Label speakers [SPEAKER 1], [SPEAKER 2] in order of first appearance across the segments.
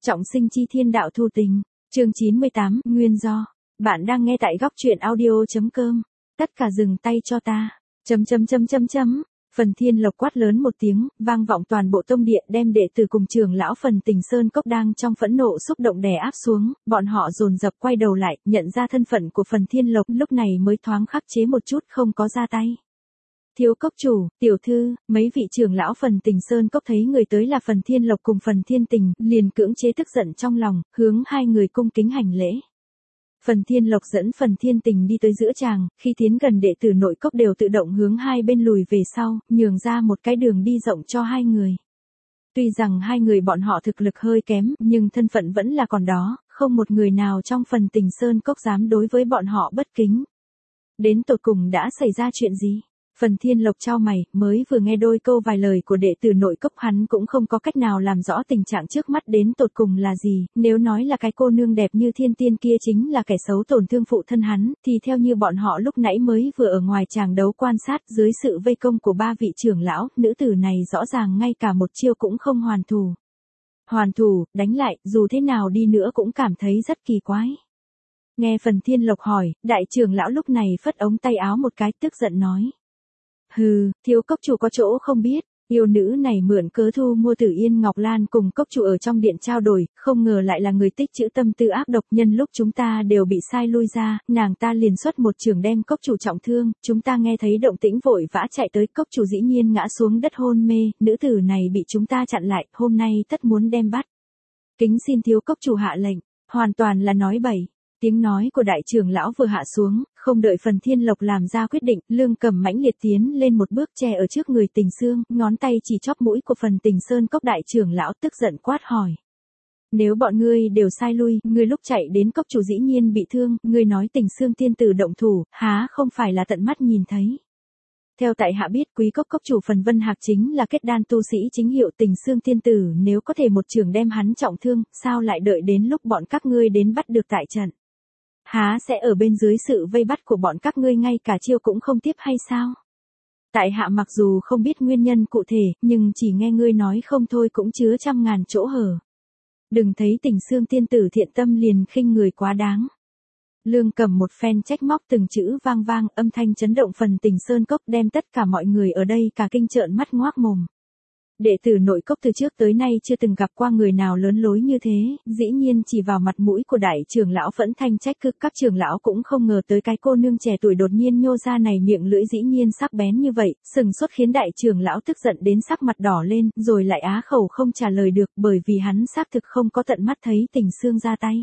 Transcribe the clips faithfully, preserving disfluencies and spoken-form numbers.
[SPEAKER 1] Trọng sinh chi thiên đạo thu tình, chương chín mươi tám, nguyên do. Bạn đang nghe tại góc truyện audio.com. Tất cả dừng tay cho ta. Chấm chấm chấm chấm chấm. Phần Thiên Lộc quát lớn một tiếng, vang vọng toàn bộ tông điện, đem đệ tử cùng trưởng lão Phần Tình Sơn Cốc đang trong phẫn nộ xúc động đè áp xuống, bọn họ dồn dập quay đầu lại, nhận ra thân phận của Phần Thiên Lộc, lúc này mới thoáng khắc chế một chút không có ra tay. Thiếu cốc chủ, tiểu thư, mấy vị trưởng lão Phần Tình Sơn Cốc thấy người tới là Phần Thiên Lộc cùng Phần Thiên Tình, liền cưỡng chế tức giận trong lòng, hướng hai người cung kính hành lễ. Phần Thiên Lộc dẫn Phần Thiên Tình đi tới giữa tràng, khi tiến gần đệ tử nội cốc đều tự động hướng hai bên lùi về sau, nhường ra một cái đường đi rộng cho hai người. Tuy rằng hai người bọn họ thực lực hơi kém, nhưng thân phận vẫn là còn đó, không một người nào trong Phần Tình Sơn Cốc dám đối với bọn họ bất kính. Đến tột cùng đã xảy ra chuyện gì? Phần Thiên Lộc chau mày, mới vừa nghe đôi câu vài lời của đệ tử nội cốc hắn cũng không có cách nào làm rõ tình trạng trước mắt đến tột cùng là gì, nếu nói là cái cô nương đẹp như thiên tiên kia chính là kẻ xấu tổn thương phụ thân hắn, thì theo như bọn họ lúc nãy mới vừa ở ngoài tràng đấu quan sát dưới sự vây công của ba vị trưởng lão, nữ tử này rõ ràng ngay cả một chiêu cũng không hoàn thủ. Hoàn thủ, đánh lại, dù thế nào đi nữa cũng cảm thấy rất kỳ quái. Nghe Phần Thiên Lộc hỏi, đại trưởng lão lúc này phất ống tay áo một cái tức giận nói. Hừ, thiếu cốc chủ có chỗ không biết, yêu nữ này mượn cớ thu mua Tử Yên Ngọc Lan cùng cốc chủ ở trong điện trao đổi, không ngờ lại là người tích trữ tâm tư ác độc, nhân lúc chúng ta đều bị sai lui ra, nàng ta liền xuất một trường đem cốc chủ trọng thương, chúng ta nghe thấy động tĩnh vội vã chạy tới, cốc chủ dĩ nhiên ngã xuống đất hôn mê, nữ tử này bị chúng ta chặn lại, hôm nay tất muốn đem bắt. Kính xin thiếu cốc chủ hạ lệnh, hoàn toàn là nói bậy. Tiếng nói của đại trưởng lão vừa hạ xuống, không đợi Phần Thiên Lộc làm ra quyết định, Lương Cầm mãnh liệt tiến lên một bước che ở trước người Tình Xương, ngón tay chỉ chóp mũi của Phần Tình Sơn Cốc đại trưởng lão tức giận quát hỏi. Nếu bọn ngươi đều sai lui, ngươi lúc chạy đến cốc chủ dĩ nhiên bị thương, ngươi nói Tình Xương tiên tử động thủ, há không phải là tận mắt nhìn thấy. Theo tại hạ biết quý cốc cốc chủ Phần Vân Hạc chính là kết đan tu sĩ chính hiệu Tình Xương tiên tử, nếu có thể một trường đem hắn trọng thương, sao lại đợi đến lúc bọn các ngươi đến bắt được tại trận. Há sẽ ở bên dưới sự vây bắt của bọn các ngươi ngay cả chiêu cũng không tiếp hay sao? Tại hạ mặc dù không biết nguyên nhân cụ thể, nhưng chỉ nghe ngươi nói không thôi cũng chứa trăm ngàn chỗ hở. Đừng thấy Tình Xương tiên tử thiện tâm liền khinh người quá đáng. Lương Cầm một phen trách móc từng chữ vang vang, âm thanh chấn động Phần Tình Sơn Cốc, đem tất cả mọi người ở đây cả kinh trợn mắt ngoác mồm. Đệ tử nội cốc từ trước tới nay chưa từng gặp qua người nào lớn lối như thế, dĩ nhiên chỉ vào mặt mũi của đại trưởng lão Phẫn thanh trách cứ, các trưởng lão cũng không ngờ tới cái cô nương trẻ tuổi đột nhiên nhô ra này miệng lưỡi dĩ nhiên sắc bén như vậy, sừng sốt khiến đại trưởng lão tức giận đến sắc mặt đỏ lên, rồi lại á khẩu không trả lời được, bởi vì hắn xác thực không có tận mắt thấy Tình Xương ra tay.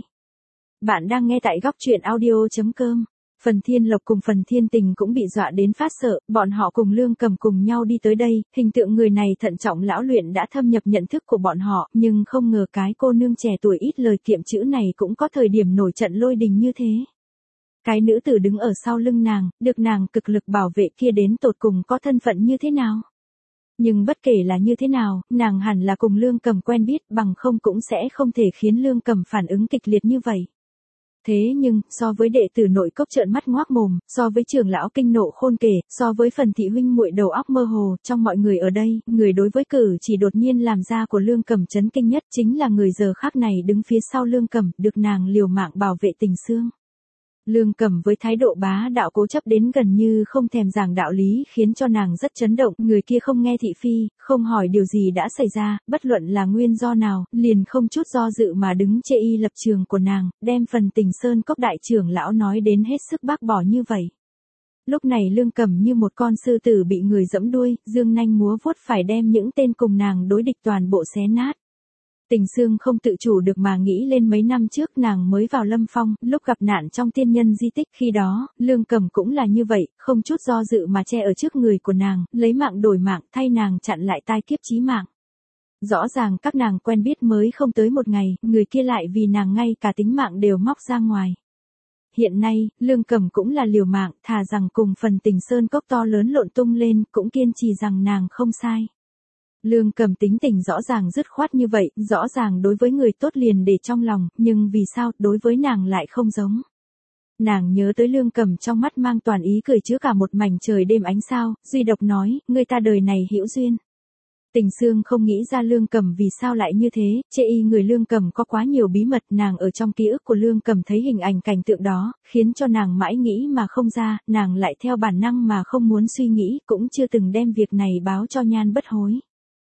[SPEAKER 1] Bạn đang nghe tại góc truyện audio.com. Phần Thiên Lộc cùng Phần Thiên Tình cũng bị dọa đến phát sợ, bọn họ cùng Lương Cầm cùng nhau đi tới đây, hình tượng người này thận trọng lão luyện đã thâm nhập nhận thức của bọn họ, nhưng không ngờ cái cô nương trẻ tuổi ít lời kiệm chữ này cũng có thời điểm nổi trận lôi đình như thế. Cái nữ tử đứng ở sau lưng nàng, được nàng cực lực bảo vệ kia đến tột cùng có thân phận như thế nào. Nhưng bất kể là như thế nào, nàng hẳn là cùng Lương Cầm quen biết, bằng không cũng sẽ không thể khiến Lương Cầm phản ứng kịch liệt như vậy. Thế nhưng, so với đệ tử nội cốc trợn mắt ngoác mồm, so với trưởng lão kinh nộ khôn kể, so với Phần thị huynh muội đầu óc mơ hồ, trong mọi người ở đây, người đối với cử chỉ đột nhiên làm ra của Lương Cầm chấn kinh nhất chính là người giờ khắc này đứng phía sau Lương Cầm, được nàng liều mạng bảo vệ Tình Xương. Lương Cầm với thái độ bá đạo cố chấp đến gần như không thèm giảng đạo lý khiến cho nàng rất chấn động, người kia không nghe thị phi, không hỏi điều gì đã xảy ra, bất luận là nguyên do nào, liền không chút do dự mà đứng chê y lập trường của nàng, đem Phần Tình Sơn Cốc đại trưởng lão nói đến hết sức bác bỏ như vậy. Lúc này Lương Cầm như một con sư tử bị người giẫm đuôi, dương nanh múa vuốt phải đem những tên cùng nàng đối địch toàn bộ xé nát. Tình Xương không tự chủ được mà nghĩ lên mấy năm trước nàng mới vào Lâm Phong, lúc gặp nạn trong tiên nhân di tích, khi đó, Lương Cầm cũng là như vậy, không chút do dự mà che ở trước người của nàng, lấy mạng đổi mạng, thay nàng chặn lại tai kiếp chí mạng. Rõ ràng các nàng quen biết mới không tới một ngày, người kia lại vì nàng ngay cả tính mạng đều móc ra ngoài. Hiện nay, Lương Cầm cũng là liều mạng, thà rằng cùng Phần Tình Sơn Cốc to lớn lộn tung lên, cũng kiên trì rằng nàng không sai. Lương Cầm tính tình rõ ràng dứt khoát như vậy, rõ ràng đối với người tốt liền để trong lòng, nhưng vì sao đối với nàng lại không giống. Nàng nhớ tới Lương Cầm trong mắt mang toàn ý cười chứa cả một mảnh trời đêm ánh sao, duy độc nói, người ta đời này hữu duyên. Tình Sương không nghĩ ra Lương Cầm vì sao lại như thế, chê y người Lương Cầm có quá nhiều bí mật, nàng ở trong ký ức của Lương Cầm thấy hình ảnh cảnh tượng đó, khiến cho nàng mãi nghĩ mà không ra, nàng lại theo bản năng mà không muốn suy nghĩ, cũng chưa từng đem việc này báo cho Nhan Bất Hối.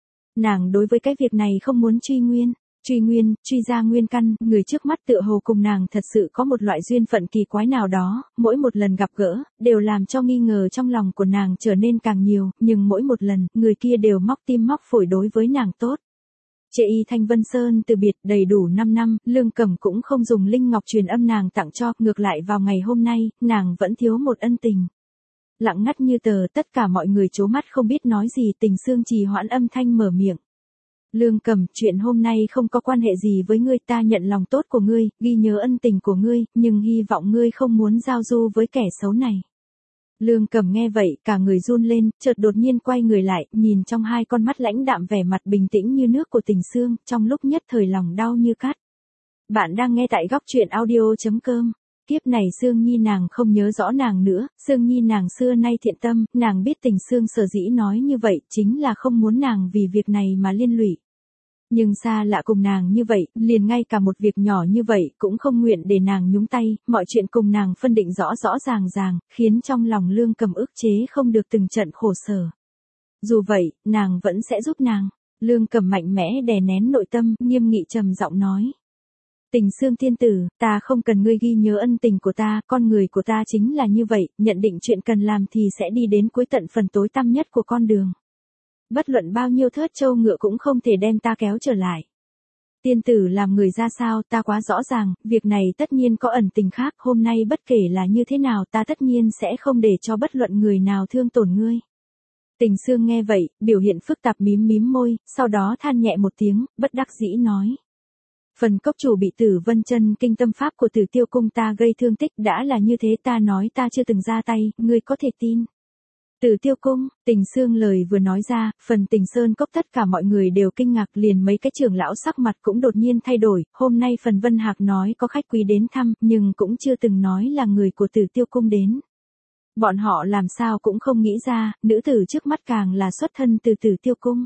[SPEAKER 1] Nàng đối với cái việc này không muốn truy nguyên. Truy nguyên, truy ra nguyên căn, người trước mắt tựa hồ cùng nàng thật sự có một loại duyên phận kỳ quái nào đó, mỗi một lần gặp gỡ, đều làm cho nghi ngờ trong lòng của nàng trở nên càng nhiều, nhưng mỗi một lần, người kia đều móc tim móc phổi đối với nàng tốt. Chê y Thanh Vân Sơn từ biệt đầy đủ năm năm, Lương Cầm cũng không dùng linh ngọc truyền âm nàng tặng cho, ngược lại vào ngày hôm nay, nàng vẫn thiếu một ân tình. Lặng ngắt như tờ, tất cả mọi người trố mắt không biết nói gì, Tình Sương trì hoãn âm thanh mở miệng. Lương Cầm, chuyện hôm nay không có quan hệ gì với ngươi, ta nhận lòng tốt của ngươi, ghi nhớ ân tình của ngươi, nhưng hy vọng ngươi không muốn giao du với kẻ xấu này. Lương Cầm nghe vậy, cả người run lên, chợt đột nhiên quay người lại, nhìn trong hai con mắt lãnh đạm vẻ mặt bình tĩnh như nước của Tình Sương, trong lúc nhất thời lòng đau như cắt. Bạn đang nghe tại góc truyện audio chấm com. Kiếp này Sương Nhi nàng không nhớ rõ nàng nữa, Sương Nhi nàng xưa nay thiện tâm, nàng biết Tình Sương sở dĩ nói như vậy, chính là không muốn nàng vì việc này mà liên lụy. Nhưng xa lạ cùng nàng như vậy, liền ngay cả một việc nhỏ như vậy cũng không nguyện để nàng nhúng tay, mọi chuyện cùng nàng phân định rõ rõ ràng ràng, khiến trong lòng Lương Cầm ức chế không được từng trận khổ sở. Dù vậy, nàng vẫn sẽ giúp nàng. Lương Cầm mạnh mẽ đè nén nội tâm, nghiêm nghị trầm giọng nói. Tình Sương tiên tử, ta không cần ngươi ghi nhớ ân tình của ta, con người của ta chính là như vậy, nhận định chuyện cần làm thì sẽ đi đến cuối tận phần tối tăm nhất của con đường. Bất luận bao nhiêu thớt trâu ngựa cũng không thể đem ta kéo trở lại. Tiên tử làm người ra sao, ta quá rõ ràng, việc này tất nhiên có ẩn tình khác, hôm nay bất kể là như thế nào ta tất nhiên sẽ không để cho bất luận người nào thương tổn ngươi. Tình Sương nghe vậy, biểu hiện phức tạp mím mím môi, sau đó than nhẹ một tiếng, bất đắc dĩ nói. Phần cốc chủ bị Tử Vân Chân kinh tâm pháp của Tử Tiêu cung ta gây thương tích đã là như thế, ta nói ta chưa từng ra tay, ngươi có thể tin. Tử Tiêu cung, Tình Sương lời vừa nói ra, phần Tình Sơn cốc tất cả mọi người đều kinh ngạc, liền mấy cái trưởng lão sắc mặt cũng đột nhiên thay đổi, hôm nay phần Vân Hạc nói có khách quý đến thăm, nhưng cũng chưa từng nói là người của Tử Tiêu cung đến. Bọn họ làm sao cũng không nghĩ ra, nữ tử trước mắt càng là xuất thân từ Tử Tiêu cung.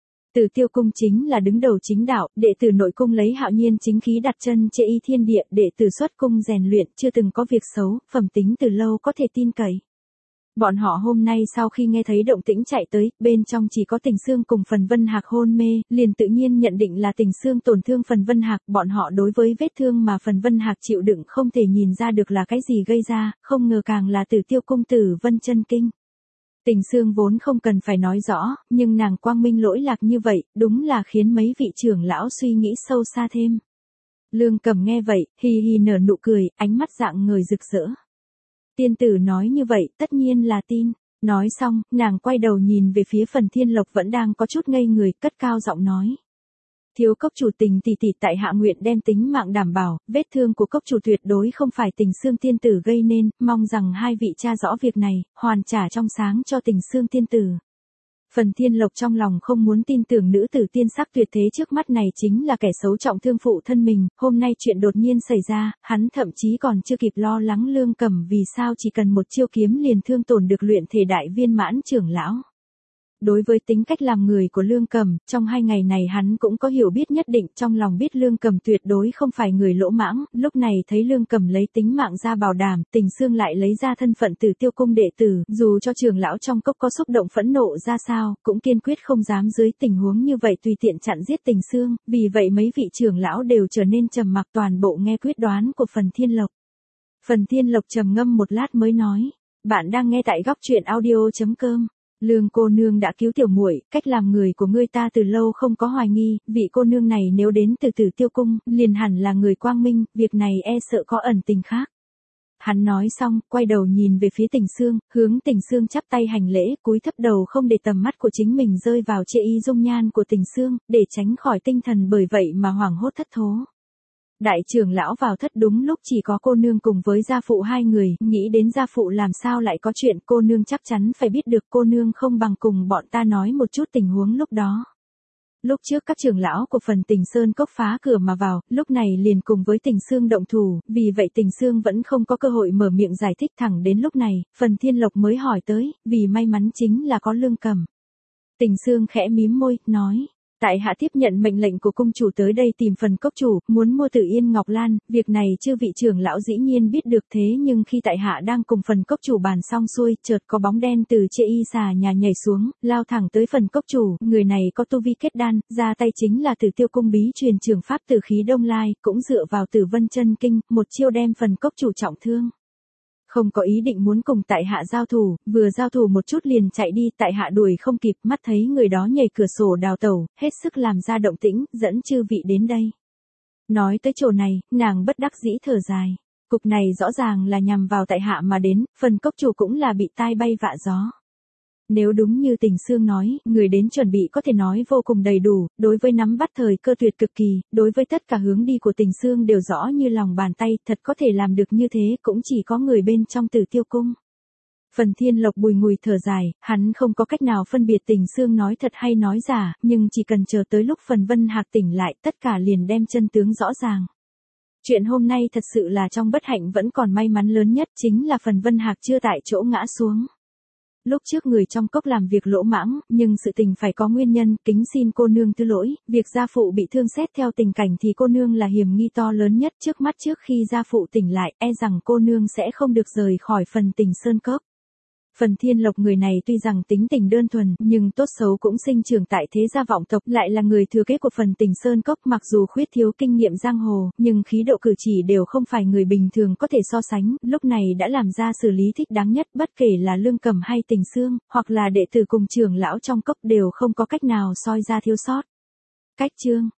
[SPEAKER 1] Tử Tiêu cung chính là đứng đầu chính đạo, đệ tử nội cung lấy hạo nhiên chính khí đặt chân chê y thiên địa, đệ tử xuất cung rèn luyện, chưa từng có việc xấu, phẩm tính từ lâu có thể tin cậy. Bọn họ hôm nay sau khi nghe thấy động tĩnh chạy tới, bên trong chỉ có Tình Sương cùng phần Vân Hạc hôn mê, liền tự nhiên nhận định là Tình Sương tổn thương phần Vân Hạc, bọn họ đối với vết thương mà phần Vân Hạc chịu đựng không thể nhìn ra được là cái gì gây ra, không ngờ càng là Tử Tiêu cung Tử Vân Chân kinh. Tình Sương vốn không cần phải nói rõ, nhưng nàng quang minh lỗi lạc như vậy, đúng là khiến mấy vị trưởng lão suy nghĩ sâu xa thêm. Lương Cầm nghe vậy, hì hì nở nụ cười, ánh mắt dạng người rực rỡ. Tiên tử nói như vậy, tất nhiên là tin. Nói xong, nàng quay đầu nhìn về phía phần Thiên Lộc vẫn đang có chút ngây người, cất cao giọng nói. Thiếu cốc chủ Tình tỷ tỷ tại hạ nguyện đem tính mạng đảm bảo, vết thương của cốc chủ tuyệt đối không phải Tình Sương tiên tử gây nên, mong rằng hai vị tra rõ việc này, hoàn trả trong sáng cho Tình Sương tiên tử. Phần Thiên Lộc trong lòng không muốn tin tưởng nữ tử tiên sắc tuyệt thế trước mắt này chính là kẻ xấu trọng thương phụ thân mình, hôm nay chuyện đột nhiên xảy ra, hắn thậm chí còn chưa kịp lo lắng Lương Cầm vì sao chỉ cần một chiêu kiếm liền thương tổn được luyện thể đại viên mãn trưởng lão. Đối với tính cách làm người của Lương Cầm, trong hai ngày này hắn cũng có hiểu biết nhất định, trong lòng biết Lương Cầm tuyệt đối không phải người lỗ mãng, lúc này thấy Lương Cầm lấy tính mạng ra bảo đảm, Tình Sương lại lấy ra thân phận Tử Tiêu cung đệ tử, dù cho trưởng lão trong cốc có xúc động phẫn nộ ra sao, cũng kiên quyết không dám dưới tình huống như vậy tùy tiện chặn giết Tình Sương, vì vậy mấy vị trưởng lão đều trở nên trầm mặc, toàn bộ nghe quyết đoán của phần Thiên Lộc. Phần Thiên Lộc trầm ngâm một lát mới nói, bạn đang nghe tại góc truyện audio chấm com. Lương cô nương đã cứu tiểu muội, cách làm người của ngươi ta từ lâu không có hoài nghi, vị cô nương này nếu đến từ Tử Tiêu cung, liền hẳn là người quang minh, việc này e sợ có ẩn tình khác. Hắn nói xong, quay đầu nhìn về phía Tình Sương, hướng Tình Sương chắp tay hành lễ, cúi thấp đầu không để tầm mắt của chính mình rơi vào chê y dung nhan của Tình Sương, để tránh khỏi tinh thần bởi vậy mà hoảng hốt thất thố. Đại trưởng lão vào thất đúng lúc chỉ có cô nương cùng với gia phụ hai người, nghĩ đến gia phụ làm sao lại có chuyện, cô nương chắc chắn phải biết được, cô nương không bằng cùng bọn ta nói một chút tình huống lúc đó. Lúc trước các trưởng lão của phần Tình Sơn cốc phá cửa mà vào, lúc này liền cùng với Tình Sương động thủ, vì vậy Tình Sương vẫn không có cơ hội mở miệng giải thích, thẳng đến lúc này, phần Thiên Lộc mới hỏi tới, vì may mắn chính là có Lương Cầm. Tình Sương khẽ mím môi, nói. Tại hạ tiếp nhận mệnh lệnh của cung chủ tới đây tìm phần cốc chủ, muốn mua Tử Yên Ngọc Lan, việc này chư vị trưởng lão dĩ nhiên biết được thế nhưng khi tại hạ đang cùng phần cốc chủ bàn xong xuôi, chợt có bóng đen từ trên y xà nhà nhảy xuống, lao thẳng tới phần cốc chủ, người này có tu vi kết đan, ra tay chính là Tử Tiêu cung bí truyền trường pháp tử khí Đông Lai, cũng dựa vào Tử Vân chân kinh, một chiêu đem phần cốc chủ trọng thương. Không có ý định muốn cùng tại hạ giao thủ, vừa giao thủ một chút liền chạy đi, tại hạ đuổi không kịp, mắt thấy người đó nhảy cửa sổ đào tẩu, hết sức làm ra động tĩnh, dẫn chư vị đến đây. Nói tới chỗ này, nàng bất đắc dĩ thở dài. Cục này rõ ràng là nhằm vào tại hạ mà đến, phần cốc chủ cũng là bị tai bay vạ gió. Nếu đúng như Tình Sương nói, người đến chuẩn bị có thể nói vô cùng đầy đủ, đối với nắm bắt thời cơ tuyệt cực kỳ, đối với tất cả hướng đi của Tình Sương đều rõ như lòng bàn tay, thật có thể làm được như thế cũng chỉ có người bên trong Tử Tiêu cung. Phần Thiên Lộc bùi ngùi thở dài, hắn không có cách nào phân biệt Tình Sương nói thật hay nói giả, nhưng chỉ cần chờ tới lúc Phần Vân Hạc tỉnh lại, tất cả liền đem chân tướng rõ ràng. Chuyện hôm nay thật sự là trong bất hạnh vẫn còn may mắn lớn nhất chính là Phần Vân Hạc chưa tại chỗ ngã xuống. Lúc trước người trong cốc làm việc lỗ mãng, nhưng sự tình phải có nguyên nhân, kính xin cô nương thứ lỗi, việc gia phụ bị thương xét theo tình cảnh thì cô nương là hiểm nghi to lớn nhất trước mắt, trước khi gia phụ tỉnh lại, e rằng cô nương sẽ không được rời khỏi phần Tình Sơn cốc. Phần Thiên Lộc người này tuy rằng tính tình đơn thuần, nhưng tốt xấu cũng sinh trưởng tại thế gia vọng tộc, lại là người thừa kế của phần Tình Sơn cốc, mặc dù khuyết thiếu kinh nghiệm giang hồ, nhưng khí độ cử chỉ đều không phải người bình thường có thể so sánh, lúc này đã làm ra xử lý thích đáng nhất, bất kể là Lương Cầm hay Tình Sương, hoặc là đệ tử cùng trưởng lão trong cốc đều không có cách nào soi ra thiếu sót. Cách chương